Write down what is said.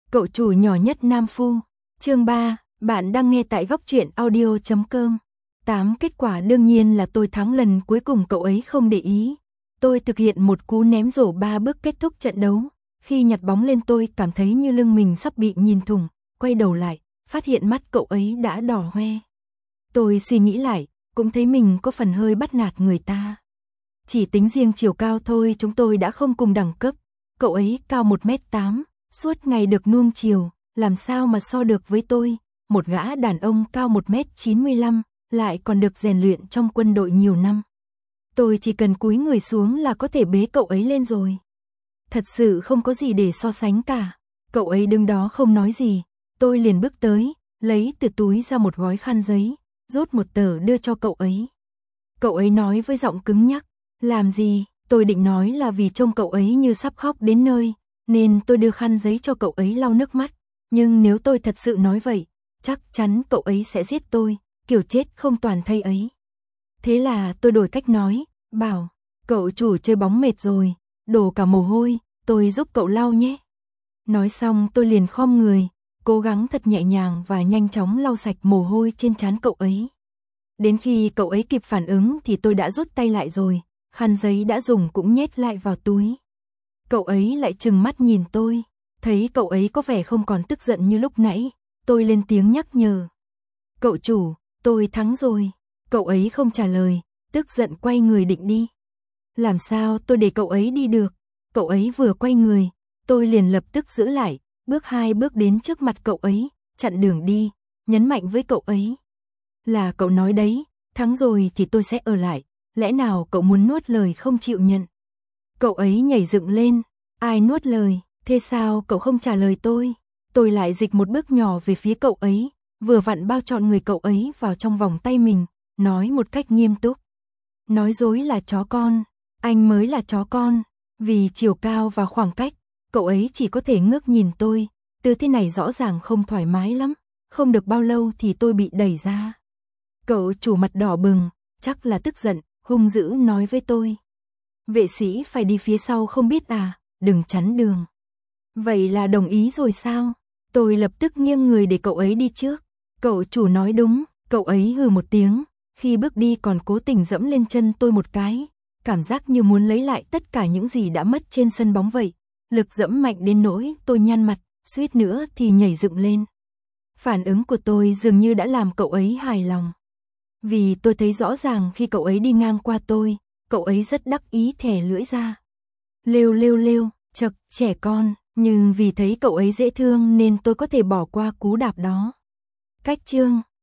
Cậu chủ nhỏ nhất Nam Phu. Chương 3, bạn đang nghe tại góc truyện audio.com. 8. Kết quả đương nhiên là tôi thắng lần cuối cùng cậu ấy không để ý. Tôi thực hiện một cú ném rổ 3 bước kết thúc trận đấu. Khi nhặt bóng lên tôi cảm thấy như lưng mình sắp bị nhìn thủng, quay đầu lại, phát hiện mắt cậu ấy đã đỏ hoe. Tôi suy nghĩ lại, cũng thấy mình có phần hơi bắt nạt người ta. Chỉ tính riêng chiều cao thôi chúng tôi đã không cùng đẳng cấp. Cậu ấy cao 1m8, suốt ngày được nuông chiều, làm sao mà so được với tôi, một gã đàn ông cao 1m95, lại còn được rèn luyện trong quân đội nhiều năm. Tôi chỉ cần cúi người xuống là có thể bế cậu ấy lên rồi. Thật sự không có gì để so sánh cả. Cậu ấy đứng đó không nói gì, tôi liền bước tới, lấy từ túi ra một gói khăn giấy, rút một tờ đưa cho cậu ấy. Cậu ấy nói với giọng cứng nhắc, làm gì? Tôi định nói là vì trông cậu ấy như sắp khóc đến nơi, nên tôi đưa khăn giấy cho cậu ấy lau nước mắt. Nhưng nếu tôi thật sự nói vậy, chắc chắn cậu ấy sẽ giết tôi, kiểu chết không toàn thây ấy. Thế là tôi đổi cách nói, bảo, cậu chủ chơi bóng mệt rồi, đổ cả mồ hôi, tôi giúp cậu lau nhé. Nói xong tôi liền khom người, cố gắng thật nhẹ nhàng và nhanh chóng lau sạch mồ hôi trên trán cậu ấy. Đến khi cậu ấy kịp phản ứng thì tôi đã rút tay lại rồi, khăn giấy đã dùng cũng nhét lại vào túi. Cậu ấy lại trừng mắt nhìn tôi, thấy cậu ấy có vẻ không còn tức giận như lúc nãy, tôi lên tiếng nhắc nhở. Cậu chủ, tôi thắng rồi. Cậu ấy không trả lời, tức giận quay người định đi. Làm sao tôi để cậu ấy đi được? Cậu ấy vừa quay người, tôi liền lập tức giữ lại, bước 2 bước đến trước mặt cậu ấy, chặn đường đi, nhấn mạnh với cậu ấy. Là cậu nói đấy, thắng rồi thì tôi sẽ ở lại, lẽ nào cậu muốn nuốt lời không chịu nhận? Cậu ấy nhảy dựng lên, ai nuốt lời, thế sao cậu không trả lời tôi? Tôi lại dịch một bước nhỏ về phía cậu ấy, vừa vặn bao trọn người cậu ấy vào trong vòng tay mình, nói một cách nghiêm túc. Nói dối là chó con, anh mới là chó con, vì chiều cao và khoảng cách, cậu ấy chỉ có thể ngước nhìn tôi, tư thế này rõ ràng không thoải mái lắm, không được bao lâu thì tôi bị đẩy ra. Cậu chủ mặt đỏ bừng, chắc là tức giận, hung dữ nói với tôi. Vệ sĩ phải đi phía sau không biết à, đừng chắn đường. Vậy là đồng ý rồi sao? Tôi lập tức nghiêng người để cậu ấy đi trước. Cậu chủ nói đúng, cậu ấy hừ một tiếng, khi bước đi còn cố tình dẫm lên chân tôi một cái. Cảm giác như muốn lấy lại tất cả những gì đã mất trên sân bóng vậy. Lực dẫm mạnh đến nỗi tôi nhăn mặt, suýt nữa thì nhảy dựng lên. Phản ứng của tôi dường như đã làm cậu ấy hài lòng. Vì tôi thấy rõ ràng khi cậu ấy đi ngang qua tôi, cậu ấy rất đắc ý thè lưỡi ra. Lêu lêu lêu, chậc, trẻ con, nhưng vì thấy cậu ấy dễ thương nên tôi có thể bỏ qua cú đạp đó. Cách chương